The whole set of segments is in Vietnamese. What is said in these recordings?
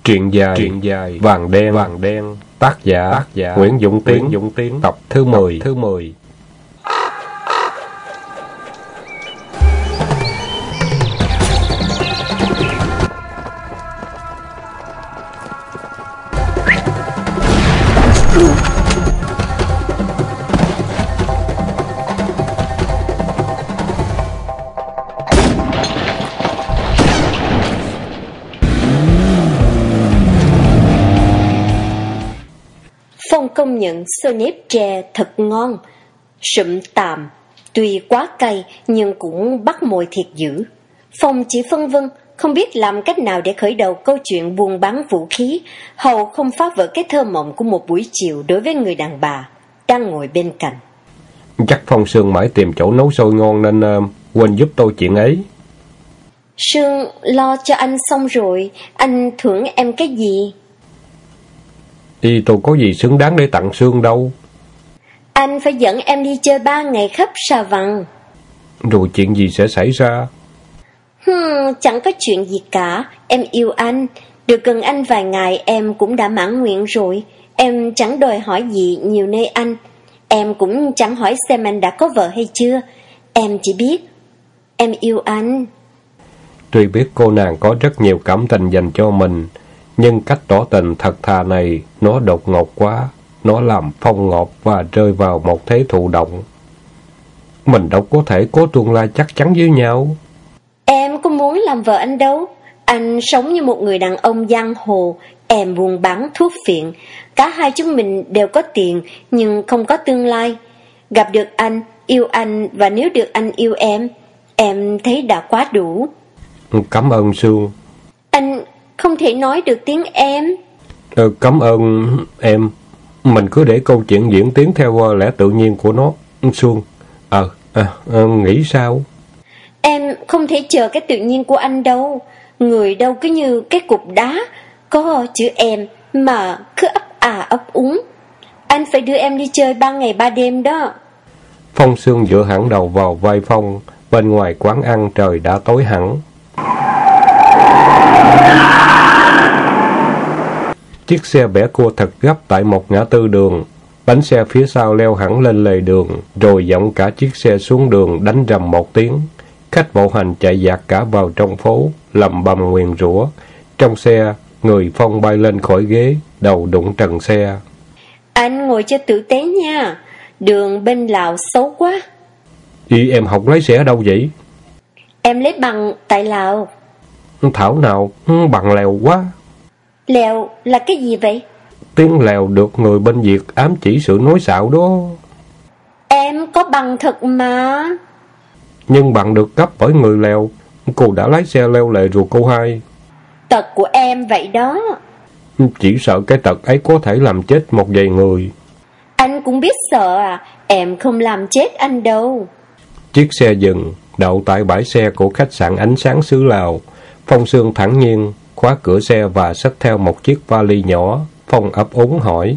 Truyện dài Vàng đen. Tác giả Nguyễn Dũng Tiến. Tập thứ 10. Phong công nhận xôi nếp tre thật ngon, sụm tàm, tuy quá cay nhưng cũng bắt môi thiệt dữ. Phong chỉ phân vân, không biết làm cách nào để khởi đầu câu chuyện buôn bán vũ khí, hầu không phá vỡ cái thơ mộng của một buổi chiều đối với người đàn bà đang ngồi bên cạnh. Chắc Phong Sương mãi tìm chỗ nấu xôi ngon nên quên giúp tôi chuyện ấy. Sương lo cho anh xong rồi, anh thưởng em cái gì? Tôi có gì xứng đáng để tặng Sương đâu. Anh phải dẫn em đi chơi 3 ngày khắp Sa Văn. Rồi chuyện gì sẽ xảy ra? Chẳng có chuyện gì cả. Em yêu anh, được gần anh vài ngày em cũng đã mãn nguyện rồi. Em chẳng đòi hỏi gì nhiều nơi anh. Em cũng chẳng hỏi xem anh đã có vợ hay chưa. Em chỉ biết em yêu anh. Tuy biết cô nàng có rất nhiều cảm tình dành cho mình, nhưng cách tỏ tình thật thà này nó đột ngột quá. Nó làm Phong ngọt và rơi vào một thế thụ động. Mình đâu có thể có tương lai chắc chắn với nhau. Em có muốn làm vợ anh đâu. Anh sống như một người đàn ông giang hồ, em buôn bán thuốc phiện. Cả hai chúng mình đều có tiền nhưng không có tương lai. Gặp được anh, yêu anh và nếu được anh yêu em thấy đã quá đủ. Cảm ơn Sương. Anh không thể nói được tiếng em. Cảm ơn em. Mình cứ để câu chuyện diễn tiến theo lẽ tự nhiên của nó. Sương, nghĩ sao? Em không thể chờ cái tự nhiên của anh đâu. Người đâu cứ như cái cục đá, có chữ em mà cứ ấp úng. Anh phải đưa em đi chơi 3 ngày 3 đêm đó. Phong Sương dựa hẳn đầu vào vai Phong. Bên ngoài quán ăn trời đã tối hẳn. Chiếc xe bẻ cua thật gấp tại một ngã tư đường. Bánh xe phía sau leo hẳn lên lề đường, rồi dọng cả chiếc xe xuống đường đánh rầm một tiếng. Khách bộ hành chạy dạt cả vào trong phố, lầm bầm nguyền rủa. Trong xe, người Phong bay lên khỏi ghế, đầu đụng trần xe. Anh ngồi cho tử tế nha, đường bên Lào xấu quá. Em học lái xe ở đâu vậy? Em lấy bằng tại Lào. Thảo nào, bằng Lèo quá. Lèo là cái gì vậy? Tiếng Lèo được người bên Việt ám chỉ sự nói xạo đó. Em có bằng thật mà. Nhưng bằng được cấp bởi người Lèo. Cô đã lái xe leo lề rồi cô hai. Tật của em vậy đó. Chỉ sợ cái tật ấy có thể làm chết một vài người. Anh cũng biết sợ à? Em không làm chết anh đâu. Chiếc xe dừng, đậu tại bãi xe của khách sạn Ánh Sáng xứ Lào. Phong Sương thản nhiên khóa cửa xe và xách theo một chiếc vali nhỏ. Phong ấp úng hỏi: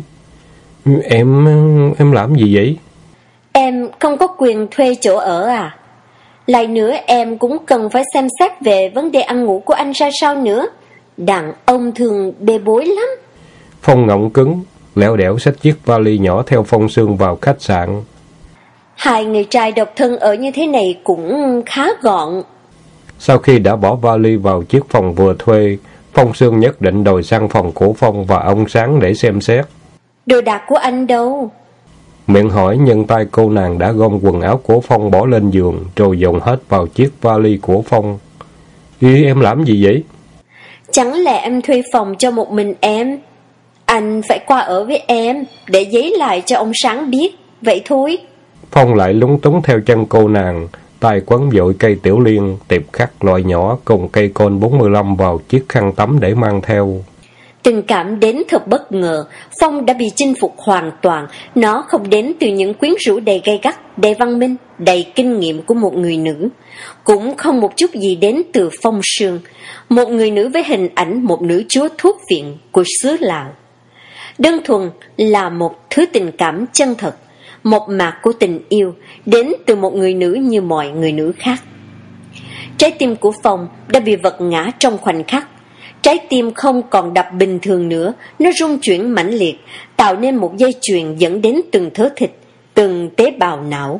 Em làm gì vậy? Em không có quyền thuê chỗ ở à? Lại nữa em cũng cần phải xem xét về vấn đề ăn ngủ của anh ra sao nữa. Đàn ông thường bê bối lắm. Phong ngọng cứng, lẻo đẻo xách chiếc vali nhỏ theo Phong Sương vào khách sạn. 2 người trai độc thân ở như thế này cũng khá gọn. Sau khi đã bỏ vali vào chiếc phòng vừa thuê, Phong Sương nhất định đòi sang phòng của Phong và ông Sáng để xem xét. Đồ đạc của anh đâu? Miệng hỏi nhưng tay cô nàng đã gom quần áo của Phong bỏ lên giường, rồi dồn hết vào chiếc vali của Phong. Em làm gì vậy? Chẳng lẽ em thuê phòng cho một mình em? Anh phải qua ở với em, để giấy lại cho ông Sáng biết, vậy thôi. Phong lại lúng túng theo chân cô nàng, tay quấn vội cây tiểu liên, tiệp khắc loại nhỏ cùng cây côn 45 vào chiếc khăn tắm để mang theo. Tình cảm đến thật bất ngờ, Phong đã bị chinh phục hoàn toàn. Nó không đến từ những quyến rũ đầy gay gắt, đầy văn minh, đầy kinh nghiệm của một người nữ. Cũng không một chút gì đến từ Phong Sương, một người nữ với hình ảnh một nữ chúa thuốc viện của xứ Lào. Đơn thuần là một thứ tình cảm chân thật, một mạc của tình yêu, đến từ một người nữ như mọi người nữ khác. Trái tim của Phong đã bị vật ngã trong khoảnh khắc. Trái tim không còn đập bình thường nữa, nó rung chuyển mãnh liệt, tạo nên một dây chuyền dẫn đến từng thớ thịt, từng tế bào não.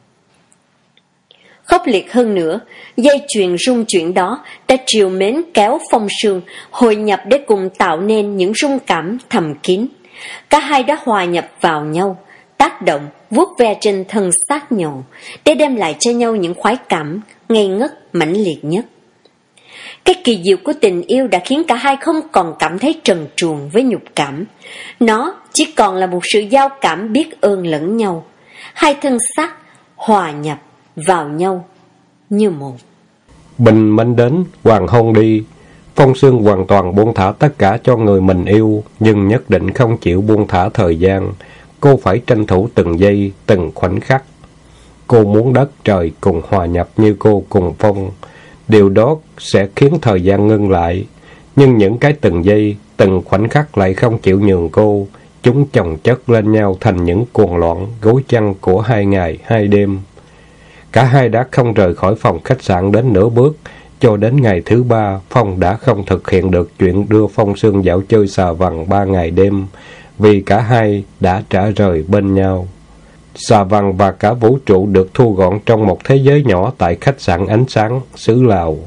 Khốc liệt hơn nữa, dây chuyền rung chuyển đó đã trìu mến kéo Phong Sương hội nhập để cùng tạo nên những rung cảm thầm kín. Cả hai đã hòa nhập vào nhau, tác động, vuốt ve trên thân xác nhau để đem lại cho nhau những khoái cảm ngây ngất mãnh liệt nhất. Cái kỳ diệu của tình yêu đã khiến cả hai không còn cảm thấy trần truồng với nhục cảm. Nó chỉ còn là một sự giao cảm biết ơn lẫn nhau. Hai thân xác hòa nhập vào nhau như một. Bình minh đến, hoàng hôn đi. Phong Sương hoàn toàn buông thả tất cả cho người mình yêu, nhưng nhất định không chịu buông thả thời gian. Cô phải tranh thủ từng giây, từng khoảnh khắc. Cô muốn đất trời cùng hòa nhập như cô cùng Phong. Điều đó sẽ khiến thời gian ngưng lại. Nhưng những cái từng giây, từng khoảnh khắc lại không chịu nhường cô. Chúng chồng chất lên nhau thành những cuồng loạn gối chăn của 2 ngày 2 đêm. Cả hai đã không rời khỏi phòng khách sạn đến nửa bước. Cho đến ngày thứ 3, Phong đã không thực hiện được chuyện đưa Phong Sương dạo chơi Xà Vằng 3 ngày đêm, vì cả hai đã trả rời bên nhau. Xà Vằng và cả vũ trụ được thu gọn trong một thế giới nhỏ tại khách sạn Ánh Sáng, xứ Lào.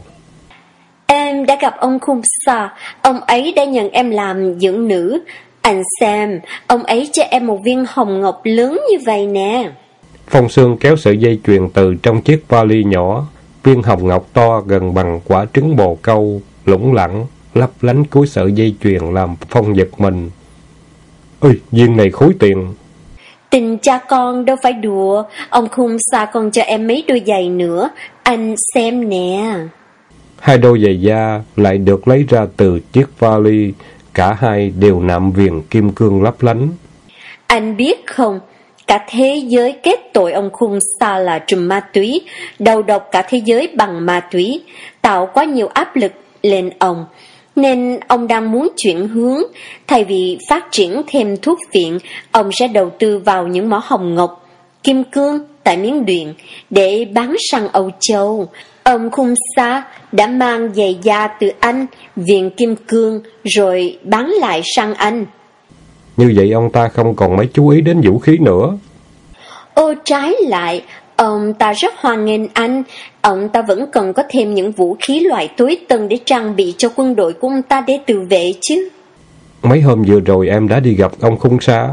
Em đã gặp ông Khung Sa, ông ấy đã nhận em làm dưỡng nữ. Anh xem, ông ấy cho em một viên hồng ngọc lớn như vậy nè. Phong Sương kéo sợi dây chuyền từ trong chiếc vali nhỏ. Viên hồng ngọc to gần bằng quả trứng bồ câu, lủng lẳng, lấp lánh cuối sợi dây chuyền làm Phong giật mình. Ơi, viên này khối tiền. Tình cha con đâu phải đùa, ông Khung Sa còn cho em mấy đôi giày nữa, anh xem nè. 2 đôi giày da lại được lấy ra từ chiếc vali, cả hai đều nạm viền kim cương lấp lánh. Anh biết không, cả thế giới kết tội ông Khung Sa là trùm ma túy, đầu độc cả thế giới bằng ma túy, tạo quá nhiều áp lực lên ông. Nên ông đang muốn chuyển hướng, thay vì phát triển thêm thuốc viện, ông sẽ đầu tư vào những mỏ hồng ngọc, kim cương tại Miến Điện để bán sang Âu Châu. Ông Khung Sa đã mang giày da từ Anh, viền kim cương rồi bán lại sang Anh. Như vậy ông ta không còn mấy chú ý đến vũ khí nữa. Ô, trái lại, ông ta rất hoan nghênh anh. Ông ta vẫn cần có thêm những vũ khí loại tối tân để trang bị cho quân đội của ông ta để tự vệ chứ. Mấy hôm vừa rồi em đã đi gặp ông Khung Sa.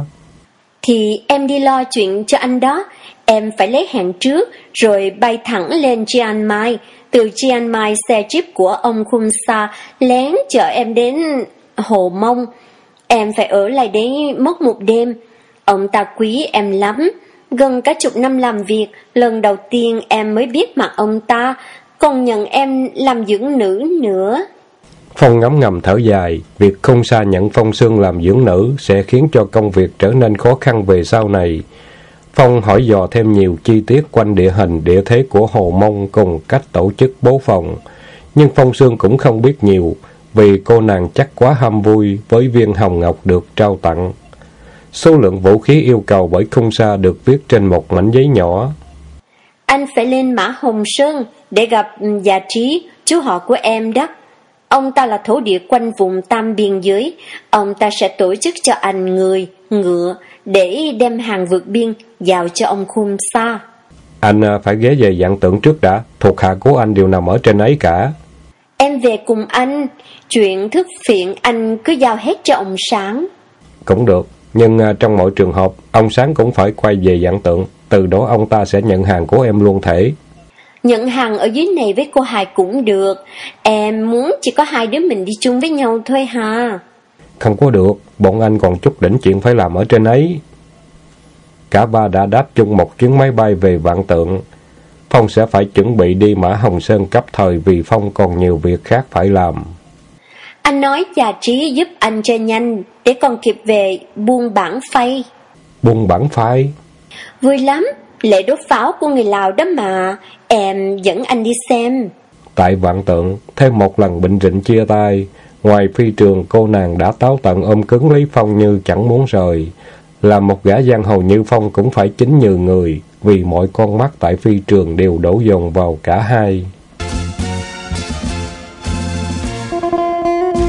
Thì em đi lo chuyện cho anh đó. Em phải lấy hẹn trước, rồi bay thẳng lên Chiang Mai. Từ Chiang Mai, xe jeep của ông Khung Sa lén chở em đến Hồ Mông. Em phải ở lại đấy mất một đêm. Ông ta quý em lắm. Gần cả chục năm làm việc, lần đầu tiên em mới biết mặt ông ta, còn nhận em làm dưỡng nữ nữa. Phong ngấm ngầm thở dài, việc Khung Sa nhận Phong Sương làm dưỡng nữ sẽ khiến cho công việc trở nên khó khăn về sau này. Phong hỏi dò thêm nhiều chi tiết quanh địa hình, địa thế của Hồ Mông cùng cách tổ chức bố phòng. Nhưng Phong Sương cũng không biết nhiều, vì cô nàng chắc quá ham vui với viên hồng ngọc được trao tặng. Số lượng vũ khí yêu cầu bởi Khung Sa được viết trên một mảnh giấy nhỏ. Anh phải lên Mã Hồng Sơn để gặp Già Trí, chú họ của em đó. Ông ta là thổ địa quanh vùng Tam Biên Giới. Ông ta sẽ tổ chức cho anh người, ngựa để đem hàng vượt biên giao cho ông Khung Sa. Anh phải ghé về Vạn Tượng trước đã, thuộc hạ của anh đều nằm ở trên ấy cả. Em về cùng anh, chuyện thức phiện anh cứ giao hết cho ông Sáng. Cũng được, nhưng trong mọi trường hợp, ông Sáng cũng phải quay về Vạn Tượng, từ đó ông ta sẽ nhận hàng của em luôn thể. Nhận hàng ở dưới này với cô Hải cũng được, em muốn chỉ có 2 đứa mình đi chung với nhau thôi ha. Không có được, bọn anh còn chút đỉnh chuyện phải làm ở trên ấy. Cả ba đã đáp chung một chuyến máy bay về Vạn Tượng. Phong sẽ phải chuẩn bị đi Mã Hồng Sơn cấp thời vì Phong còn nhiều việc khác phải làm. Anh nói Già Trí giúp anh cho nhanh để còn kịp về buôn bản phay. Buôn bản phái? Vui lắm, lễ đốt pháo của người Lào đó mà, em dẫn anh đi xem. Tại Vạn Tượng, thêm một lần bệnh rịnh chia tay, ngoài phi trường cô nàng đã táo tận ôm cứng lấy Phong như chẳng muốn rời. Là một gã giang hồ như Phong cũng phải chính như người, vì mọi con mắt tại phi trường đều đổ dồn vào cả hai.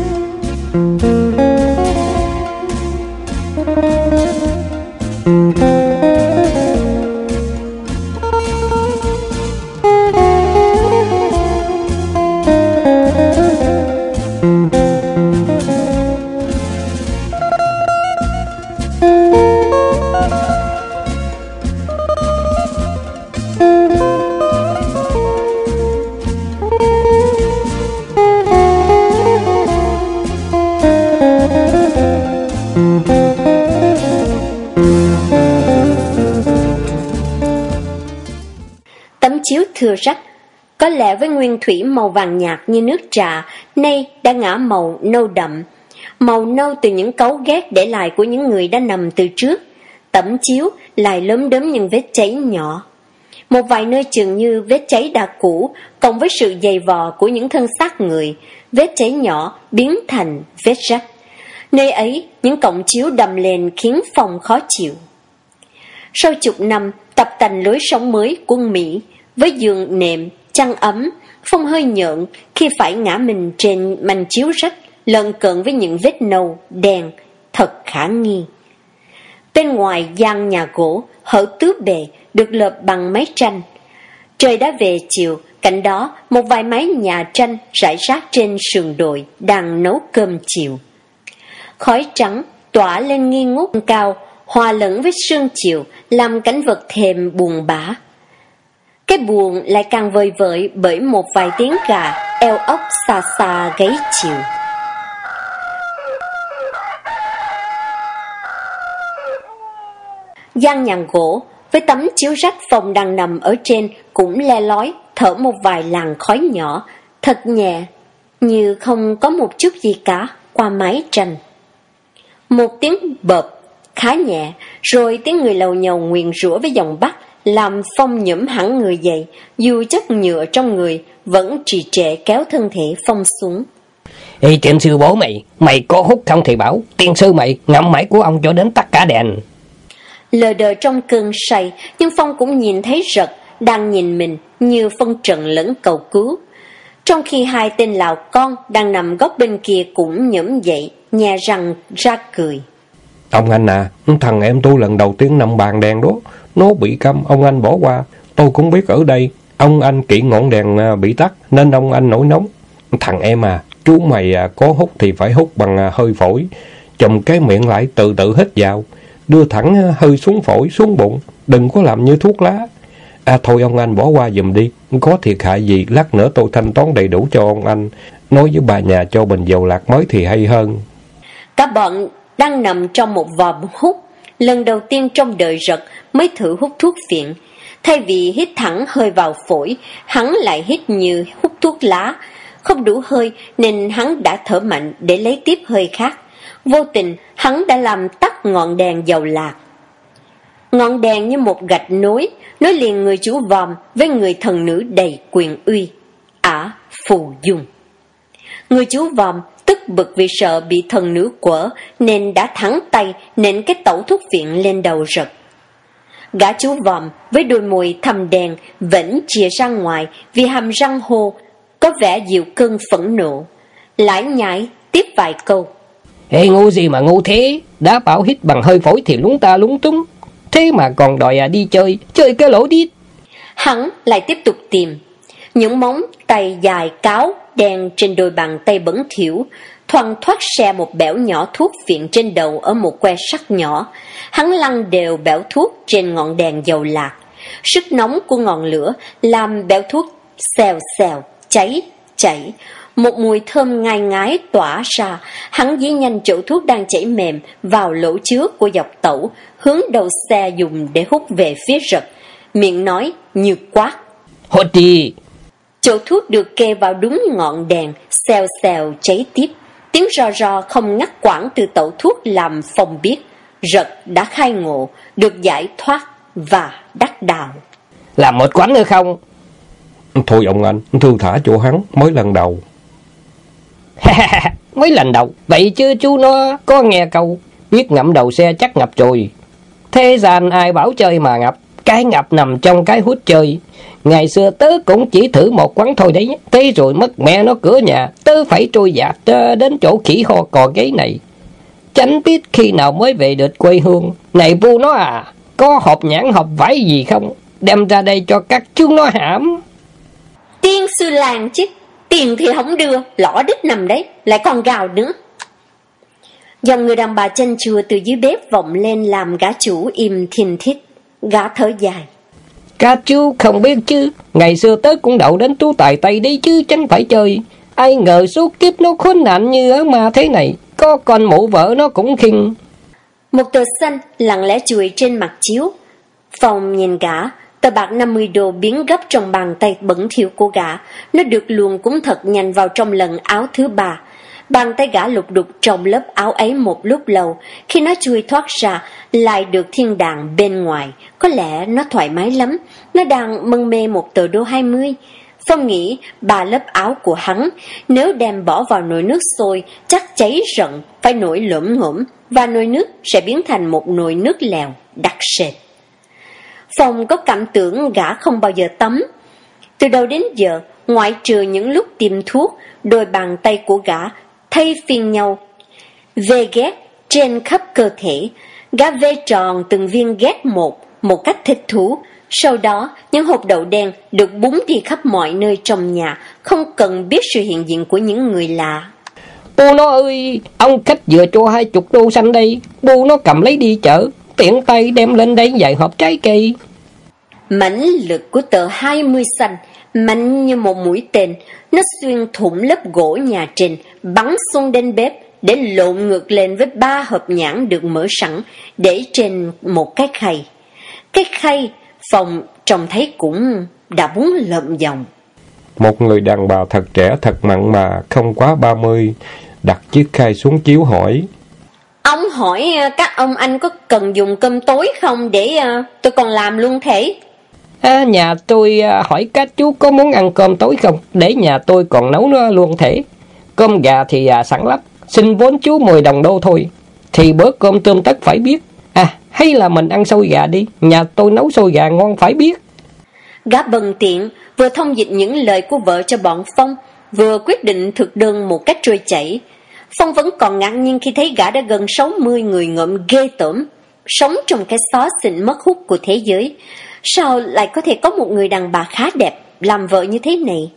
Chiếu thưa rách, có lẽ với nguyên thủy màu vàng nhạt như nước trà, nay đã ngả màu nâu đậm, màu nâu từ những cáu ghét để lại của những người đã nằm từ trước. Tấm chiếu lại lốm đốm những vết cháy nhỏ. Một vài nơi chừng như vết cháy đã cũ, cộng với sự dày vò của những thân xác người, vết cháy nhỏ biến thành vết rách. Nơi ấy, những cọng chiếu đầm lên khiến Phong khó chịu. Sau chục năm tập tành lối sống mới quân Mỹ, với giường nệm, chăn ấm, Phong hơi nhợn khi phải ngã mình trên manh chiếu rách, lân cận với những vết nâu, đen, thật khả nghi. Bên ngoài gian nhà gỗ, hở tứ bề, được lợp bằng mái tranh. Trời đã về chiều, cạnh đó một vài mái nhà tranh rải rác trên sườn đồi đang nấu cơm chiều. Khói trắng tỏa lên nghi ngút cao, hòa lẫn với sương chiều, làm cảnh vật thêm buồn bã. Cái buồn lại càng vơi vợi bởi một vài tiếng gà eo ốc xa xa gáy chiều. Gian nhà gỗ với tấm chiếu rách Phong đang nằm ở trên cũng le lói thở một vài làn khói nhỏ, thật nhẹ, như không có một chút gì cả qua mái tranh. Một tiếng bợp khá nhẹ, rồi tiếng người lầu nhầu nguyền rủa với giọng Bắc làm Phong nhũm hẳn người dậy, dù chất nhựa trong người vẫn trì trệ kéo thân thể Phong xuống. Ê tiệm sư bố mày có hút không thì bảo, tiên sư mày ngậm máy của ông cho đến tắt cả đèn. Lờ đờ trong cơn say, nhưng Phong cũng nhìn thấy Rật đang nhìn mình như phân trần lẫn cầu cứu. Trong khi hai tên Lào con đang nằm góc bên kia cũng nhổm dậy, nhè răng ra cười. Ông anh à, thằng em tôi lần đầu tiên nằm bàn đèn đó, nó bị câm, ông anh bỏ qua. Tôi cũng biết ở đây, ông anh kiện ngọn đèn bị tắt, nên ông anh nổi nóng. Thằng em à, chú mày có hút thì phải hút bằng hơi phổi, chùm cái miệng lại từ từ hít vào, đưa thẳng hơi xuống phổi, xuống bụng, đừng có làm như thuốc lá. Thôi ông anh bỏ qua giùm đi, có thiệt hại gì, lát nữa tôi thanh toán đầy đủ cho ông anh. Nói với bà nhà cho bình dầu lạc mới thì hay hơn. Các bọn đang nằm trong một vòm hút, lần đầu tiên trong đời Rật mới thử hút thuốc phiện. Thay vì hít thẳng hơi vào phổi, hắn lại hít như hút thuốc lá. Không đủ hơi nên hắn đã thở mạnh để lấy tiếp hơi khác. Vô tình hắn đã làm tắt ngọn đèn dầu lạc. Ngọn đèn như một gạch nối liền người chủ vòm với người thần nữ đầy quyền uy, Ả Phù Dung. Người chủ vòm tức bực vì sợ bị thần nữ quở nên đã thẳng tay nện cái tẩu thuốc viện lên đầu Rật. Gã chú vòm với đôi môi thâm đen vẫn chìa ra ngoài vì hàm răng hô, có vẻ dịu cơn phẫn nộ. Lải nhải tiếp vài câu. Ê ngu gì mà ngu thế, đã bảo hít bằng hơi phổi thì lúng ta lúng túng, thế mà còn đòi đi chơi cái lỗ đít. Hắn lại tiếp tục tìm. Những móng tay dài cáo đen trên đôi bàn tay bẩn thỉu, thoăn thoắt xe một bẻo nhỏ thuốc phiện trên đầu ở một que sắt nhỏ. Hắn lăn đều bẻo thuốc trên ngọn đèn dầu lạc. Sức nóng của ngọn lửa làm bẻo thuốc xèo xèo, cháy, chảy. Một mùi thơm ngai ngái tỏa ra. Hắn dí nhanh chỗ thuốc đang chảy mềm vào lỗ chứa của dọc tẩu, hướng đầu xe dùng để hút về phía Rật, miệng nói như quát. Hốt đi! Chỗ thuốc được kê vào đúng ngọn đèn, xèo xèo cháy tiếp. Tiếng rò rò không ngắt quãng từ tẩu thuốc làm Phong biết Rật đã khai ngộ, được giải thoát và đắc đạo. Làm một quánh nữa không? Thôi ông anh, thư thả cho hắn, mới lần đầu. Mới lần đầu, vậy chứ chú nó có nghe câu biết ngậm đầu xe chắc ngập rồi. Thế gian ai bảo chơi mà ngập, cái ngập nằm trong cái hút chơi. Ngày xưa tớ cũng chỉ thử một quán thôi đấy. Thế rồi mất mẹ nó cửa nhà, tớ phải trôi dạt đến chỗ khỉ ho cò gáy này. Chẳng biết khi nào mới về được quê hương. Này vua nó à, có hộp nhãn hộp vải gì không? Đem ra đây cho các chú nó hãm. Tiên sư làng chứ, tiền thì không đưa, lõ đít nằm đấy, lại còn gào nữa. Dòng người đàn bà chanh chua từ dưới bếp vọng lên làm gã chủ im thìn thít. Gã thở dài. Các chú không biết chứ, ngày xưa tớ cũng đậu đến tú tài Tây đấy chứ chẳng phải chơi. Ai ngờ số kiếp nó khốn nạn như ở ma thế này, có con mụ vợ nó cũng khinh. Một tờ xanh lặng lẽ chùi trên mặt chiếu. Phong nhìn gã, tờ bạc 50 đô biến gấp trong bàn tay bẩn thỉu của gã. Nó được luồn cũng thật nhanh vào trong lần áo thứ 3. Bàn tay gã lục đục trong lớp áo ấy một lúc lâu. Khi nó chui thoát ra, lại được thiên đàng bên ngoài. Có lẽ nó thoải mái lắm. Nó đang mân mê một tờ đô 20. Phong nghĩ 3 lớp áo của hắn, nếu đem bỏ vào nồi nước sôi, chắc cháy rận, phải nổi lổm ngổm, và nồi nước sẽ biến thành một nồi nước lèo, đặc sệt. Phong có cảm tưởng gã không bao giờ tắm. Từ đầu đến giờ, ngoại trừ những lúc tiêm thuốc, đôi bàn tay của gã thay phiên nhau vê ghét trên khắp cơ thể. Gã vê tròn từng viên ghét một cách thích thú. Sau đó, những hộp đậu đen được búng đi khắp mọi nơi trong nhà, không cần biết sự hiện diện của những người lạ. Bu nó ơi, ông khách vừa cho 20 đô xanh đây. Bu nó cầm lấy đi chợ, tiện tay đem lên đây vài hộp trái cây. Mãnh lực của tờ 20 xanh mạnh như một mũi tên. Nó xuyên thủng lớp gỗ nhà trên, bắn xuống đến bếp để lộn ngược lên với 3 hộp nhãn được mở sẵn, để trên một cái khay. Cái khay Phong trông thấy cũng đã muốn lợm giọng. Một người đàn bà thật trẻ, thật mặn mà, không quá 30, đặt chiếc khay xuống chiếu hỏi. Ông hỏi các ông anh có cần dùng cơm tối không, để tôi còn làm luôn thể. Nhà tôi hỏi các chú có muốn ăn cơm tối không, để nhà tôi còn nấu nó luôn thể. Cơm gà thì sẵn lắm, xin vốn chú 10 đồng đô thôi. Thì bữa cơm tươm tất phải biết. Hay là mình ăn xôi gà đi, nhà tôi nấu xôi gà ngon phải biết. Gã bần tiện vừa thông dịch những lời của vợ cho bọn Phong, vừa quyết định thực đơn một cách trôi chảy. Phong vẫn còn ngạc nhiên khi thấy gã đã gần 60 người ngợm ghê tởm, sống trong cái xó xỉnh mất hút của thế giới. Sao lại có thể có một người đàn bà khá đẹp làm vợ như thế này?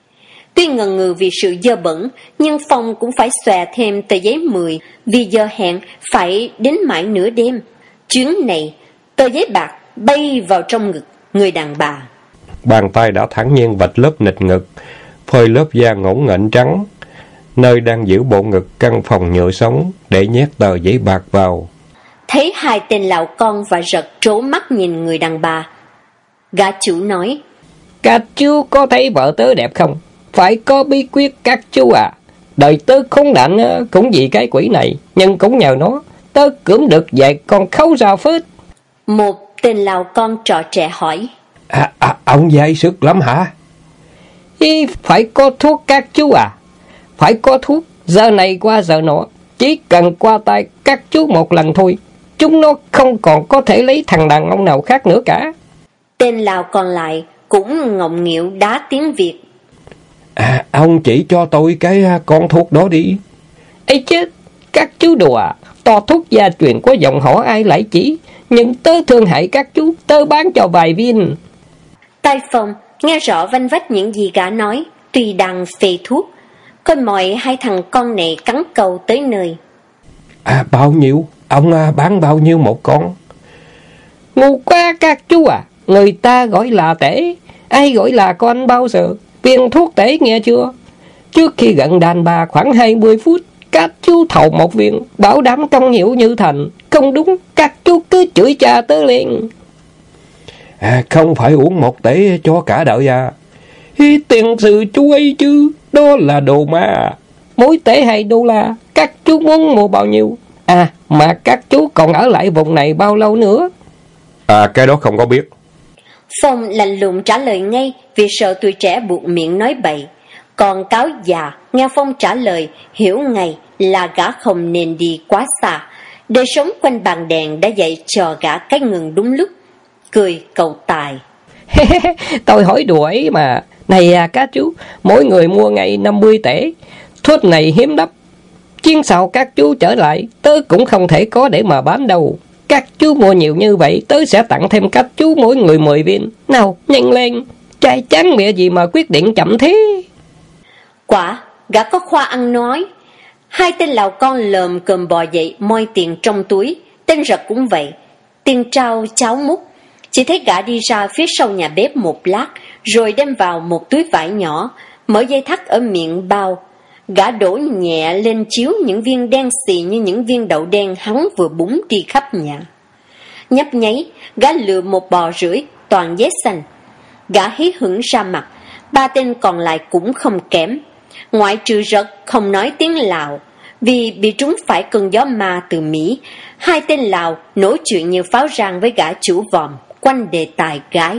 Tuy ngần ngừ vì sự dơ bẩn, nhưng Phong cũng phải xòe thêm tờ giấy 10, vì giờ hẹn phải đến mãi nửa đêm. Chuyến này, tờ giấy bạc bay vào trong ngực người đàn bà. Bàn tay đã thản nhiên vạch lớp nịch ngực, phơi lớp da ngỗng nghệch trắng, nơi đang giữ bộ ngực căn phòng nhựa sống, để nhét tờ giấy bạc vào. Thấy 2 tên lão con và Rật trố mắt nhìn người đàn bà, gã chủ nói. Các chú có thấy vợ tớ đẹp không? Phải có bí quyết các chú à. Đời tớ khốn nạn cũng vì cái quỷ này, nhưng cũng nhờ nó, tớ cưỡng được vài con khấu ra phết. Một tên lão con trọ trẻ hỏi. Ông dai sức lắm hả? Phải có thuốc các chú à. Phải có thuốc, giờ này qua giờ nọ, chỉ cần qua tay các chú một lần thôi, chúng nó không còn có thể lấy thằng đàn ông nào khác nữa cả. Tên lão còn lại cũng ngọng nghịu đá tiếng Việt. Ông chỉ cho tôi cái con thuốc đó đi. Ê chết, các chú đùa à. To thuốc gia truyền có dòng họ ai lại chỉ, nhưng tớ thương hại các chú, tớ bán cho vài viên. Tai Phong nghe rõ vanh vách những gì gã nói, tuy đang phê thuốc. Coi mọi 2 thằng con này cắn câu tới nơi. Bao nhiêu? Ông bán bao nhiêu một con? Ngu quá các chú à. Người ta gọi là tể, ai gọi là con bao giờ. Viên thuốc tể nghe chưa? Trước khi gần đàn bà khoảng 20 phút, các chú thầu một viên, bảo đảm công hiệu như thành. Không đúng, các chú cứ chửi cha tớ liền. Không phải uống một tể cho cả đời à? Tiền sự chú ấy chứ, đó là đồ ma. Mỗi tể 2 đô la, các chú muốn mua bao nhiêu? Mà các chú còn ở lại vùng này bao lâu nữa? Cái đó không có biết. Phong lạnh lùng trả lời ngay, vì sợ tụi trẻ buộc miệng nói bậy. Còn cáo già nghe Phong trả lời, hiểu ngay là gã không nên đi quá xa. Đời sống quanh bàn đèn đã dạy cho gã cái ngừng đúng lúc, cười cầu tài. Tôi hỏi đùa ấy mà. Này các chú, mỗi người mua ngay 50 tể. Thuốc này hiếm lắm. Chuyến sau các chú trở lại, tớ cũng không thể có để mà bán đâu. Các chú mua nhiều như vậy, tớ sẽ tặng thêm các chú mỗi người 10 viên. Nào, nhanh lên. Trai tráng mẹ gì mà quyết định chậm thế. Quả, gã có khoa ăn nói. Hai tên lào con lờm cơm bò dậy, moi tiền trong túi. Tên Rật cũng vậy. Tiền trao cháo múc. Chỉ thấy gã đi ra phía sau nhà bếp một lát, rồi đem vào một túi vải nhỏ, mở dây thắt ở miệng bao. Gã đổ nhẹ lên chiếu những viên đen xì như những viên đậu đen hắn vừa búng đi khắp nhà. Nhấp nháy, gã lựa một bò rưỡi, toàn giấy xanh. Gã hí hửng ra mặt, ba tên còn lại cũng không kém. Ngoại trừ Rật không nói tiếng Lào, vì bị trúng phải cơn gió ma từ Mỹ. Hai tên Lào nổi chuyện như pháo rang với gã chủ vòm, quanh đề tài gái.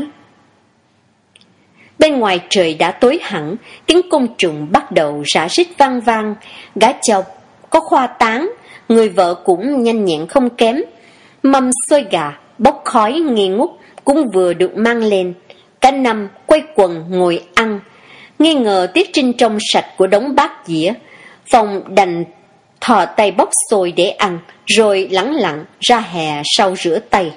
Bên ngoài trời đã tối hẳn, tiếng côn trùng bắt đầu rã rít vang vang. Gã chồng có khoa tán, người vợ cũng nhanh nhẹn không kém. Mâm xôi gà, bốc khói nghi ngút cũng vừa được mang lên. Cả năm quay quần ngồi ăn, nghi ngờ tiết trinh trong sạch của đống bát dĩa. Phong đành thò tay bóc xôi để ăn, rồi lẳng lặng ra hè sau rửa tay.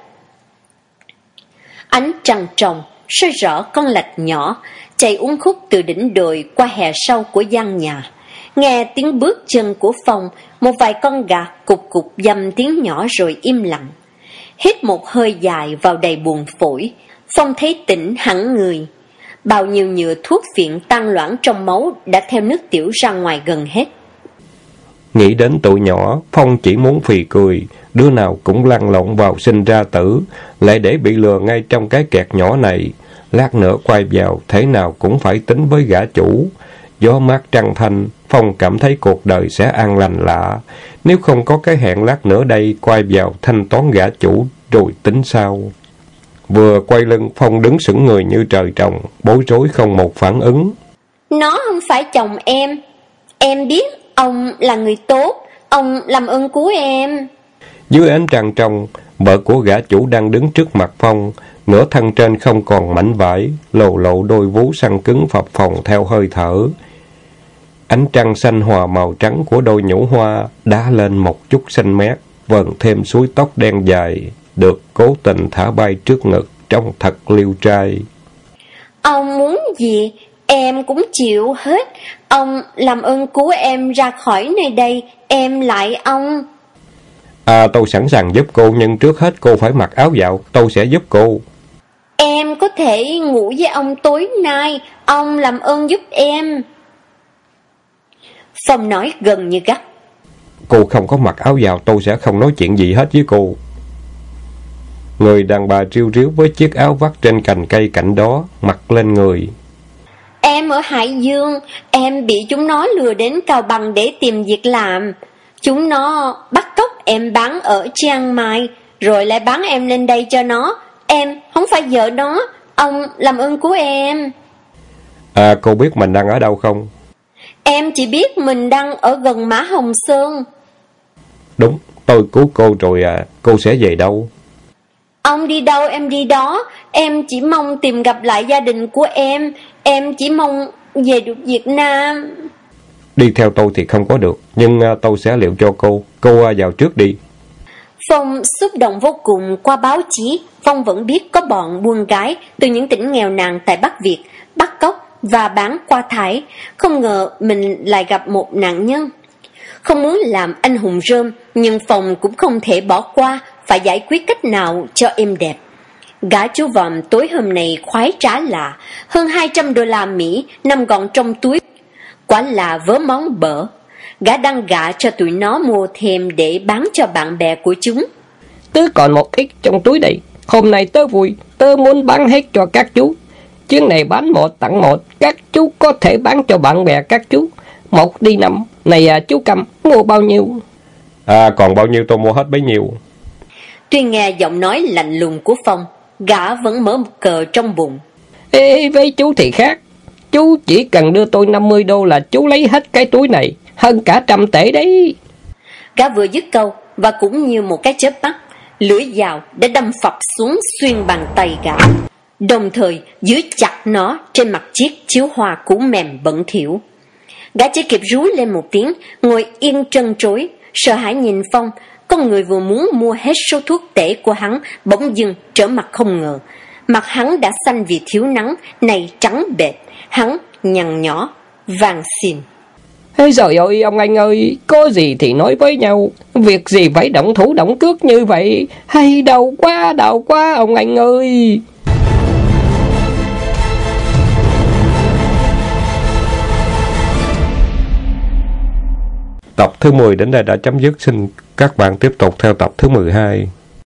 Ánh trăng tròn soi rõ con lạch nhỏ chạy uốn khúc từ đỉnh đồi qua hè sau của gian nhà. Nghe tiếng bước chân của Phong, một vài con gà cục cục dầm tiếng nhỏ rồi im lặng. Hít một hơi dài vào đầy buồn phổi, Phong thấy tỉnh hẳn người. Bao nhiêu nhựa thuốc phiện tan loãng trong máu đã theo nước tiểu ra ngoài gần hết. Nghĩ đến tụi nhỏ, Phong chỉ muốn phì cười, đứa nào cũng lăn lộn vào sinh ra tử, lại để bị lừa ngay trong cái kẹt nhỏ này. Lát nữa quay vào, thế nào cũng phải tính với gã chủ. Gió mát trăng thanh, Phong cảm thấy cuộc đời sẽ an lành lạ. Nếu không có cái hẹn lát nữa đây, quay vào thanh toán gã chủ, rồi tính sau. Vừa quay lưng, Phong đứng sững người như trời trồng, bối rối không một phản ứng. Nó không phải chồng em biết ông là người tốt, ông làm ơn cứu em. Dưới ánh trăng trong, vợ của gã chủ đang đứng trước mặt Phong, nửa thân trên không còn mảnh vải, lộ lộ đôi vú săn cứng phập phồng theo hơi thở. Ánh trăng xanh hòa màu trắng của đôi nhũ hoa đá lên một chút xanh mét, vờn thêm suối tóc đen dài, được cố tình thả bay trước ngực, trông thật liêu trai. Ông muốn gì, em cũng chịu hết. Ông làm ơn cứu em ra khỏi nơi đây, em lại ông. Tôi sẵn sàng giúp cô, nhưng trước hết cô phải mặc áo vào, tôi sẽ giúp cô. Em có thể ngủ với ông tối nay, ông làm ơn giúp em. Phong nói gần như gắt. Cô không có mặc áo vào, tôi sẽ không nói chuyện gì hết với cô. Người đàn bà riu riu với chiếc áo vắt trên cành cây cạnh đó, mặc lên người. Em ở Hải Dương, em bị chúng nó lừa đến Cao Bằng để tìm việc làm. Chúng nó bắt cóc em bán ở Chiang Mai, rồi lại bán em lên đây cho nó. Em không phải vợ nó, ông làm ơn cứu em. Cô biết mình đang ở đâu không? Em chỉ biết mình đang ở gần Mã Hồng Sơn. Đúng, tôi cứu cô rồi cô sẽ về đâu? Ông đi đâu em đi đó, em chỉ mong tìm gặp lại gia đình của em chỉ mong về được Việt Nam. Đi theo tôi thì không có được, nhưng tôi sẽ liệu cho cô vào trước đi. Phong xúc động vô cùng. Qua báo chí, Phong vẫn biết có bọn buôn gái từ những tỉnh nghèo nàn tại Bắc Việt bắt cóc và bán qua Thái. Không ngờ mình lại gặp một nạn nhân. Không muốn làm anh hùng rơm, nhưng Phong cũng không thể bỏ qua, phải giải quyết cách nào cho êm đẹp. Gã chú vòm tối hôm nay khoái trá lạ, hơn 200 đô la Mỹ nằm gọn trong túi. Quả là vớ món bở. Gã đang gạ cho tụi nó mua thêm để bán cho bạn bè của chúng. Tớ còn một ít trong túi đây. Hôm nay tớ vui, tớ muốn bán hết cho các chú. Chuyến này bán 1 tặng 1, các chú có thể bán cho bạn bè các chú. 1 đi 5. Này chú Cầm, mua bao nhiêu? Còn bao nhiêu tôi mua hết bấy nhiêu. Tuy nghe giọng nói lạnh lùng của Phong, gã vẫn mở một cờ trong bụng. Ê, với chú thì khác. Chú chỉ cần đưa tôi 50 đô là chú lấy hết cái túi này, hơn cả 100 tể đấy. Gã vừa dứt câu, và cũng như một cái chớp mắt, lưỡi dao đã đâm phập xuống xuyên bàn tay gã. đồng thời giữ chặt nó trên mặt chiếc chiếu hoa cũ mềm bẩn thỉu. Gã chỉ kịp rú lên một tiếng, ngồi yên trân trối, sợ hãi nhìn Phong. Con người vừa muốn mua hết số thuốc tể của hắn bỗng dưng trở mặt không ngờ. Mặt hắn đã xanh vì thiếu nắng, này trắng bệch, hắn nhăn nhó, vàng xìm. Ê trời ơi, ông anh ơi, có gì thì nói với nhau, việc gì phải động thủ động cước như vậy, hay đau quá ông anh ơi. Tập thứ 10 đến đây đã chấm dứt, xin các bạn tiếp tục theo tập thứ 12.